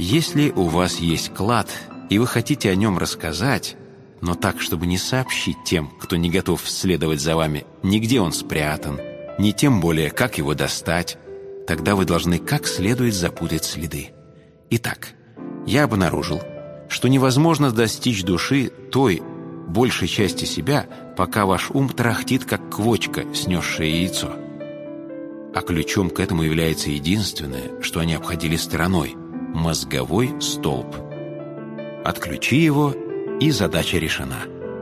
Если у вас есть клад, и вы хотите о нем рассказать, но так, чтобы не сообщить тем, кто не готов следовать за вами, ни где он спрятан, ни тем более, как его достать, тогда вы должны как следует запутать следы. Итак, я обнаружил, что невозможно достичь души той большей части себя, пока ваш ум тарахтит, как квочка, снесшая яйцо. А ключом к этому является единственное, что они обходили стороной – мозговой столб. Отключи его, и задача решена.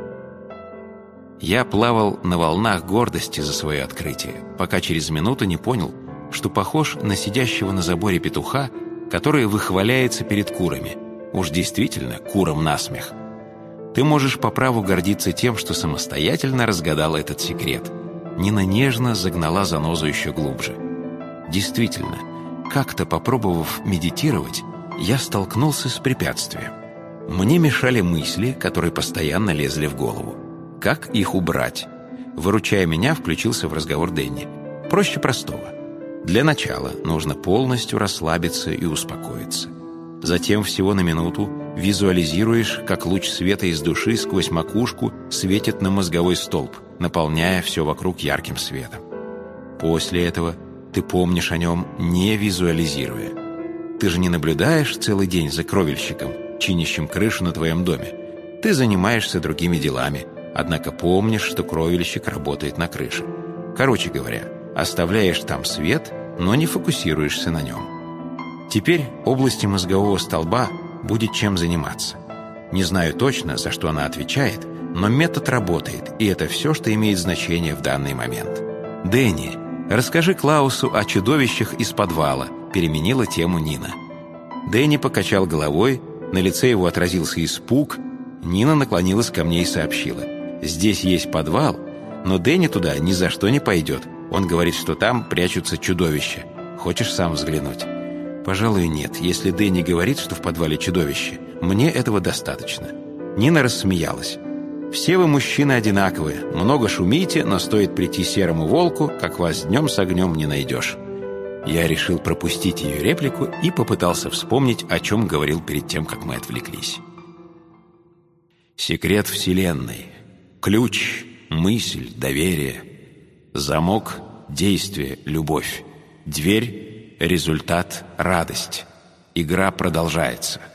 Я плавал на волнах гордости за свое открытие, пока через минуту не понял, что похож на сидящего на заборе петуха, который выхваляется перед курами. Уж действительно, курам насмех. Ты можешь по праву гордиться тем, что самостоятельно разгадал этот секрет. Нина нежно загнала занозу еще глубже. Действительно, как-то попробовав медитировать, я столкнулся с препятствием. Мне мешали мысли, которые постоянно лезли в голову. Как их убрать? Выручая меня, включился в разговор Дэнни. Проще простого. Для начала нужно полностью расслабиться и успокоиться. Затем всего на минуту визуализируешь, как луч света из души сквозь макушку светит на мозговой столб, наполняя все вокруг ярким светом. После этого ты помнишь о нем, не визуализируя. Ты же не наблюдаешь целый день за кровельщиком, чинящим крышу на твоем доме. Ты занимаешься другими делами, однако помнишь, что кровельщик работает на крыше. Короче говоря, оставляешь там свет, но не фокусируешься на нем. Теперь области мозгового столба будет чем заниматься. Не знаю точно, за что она отвечает, но метод работает, и это все, что имеет значение в данный момент. «Дэнни, расскажи Клаусу о чудовищах из подвала», — переменила тему Нина. Дэнни покачал головой, на лице его отразился испуг. Нина наклонилась ко мне и сообщила: «Здесь есть подвал, но Дэнни туда ни за что не пойдет. Он говорит, что там прячутся чудовища. Хочешь сам взглянуть?» «Пожалуй, нет. Если Дэнни говорит, что в подвале чудовище, мне этого достаточно». Нина рассмеялась. «Все вы, мужчины, одинаковые. Много шумите, но стоит прийти серому волку, как вас днем с огнем не найдешь». Я решил пропустить ее реплику и попытался вспомнить, о чем говорил перед тем, как мы отвлеклись. Секрет Вселенной. Ключ, мысль, доверие. Замок, действие, любовь. Дверь, результат, радость. Игра продолжается.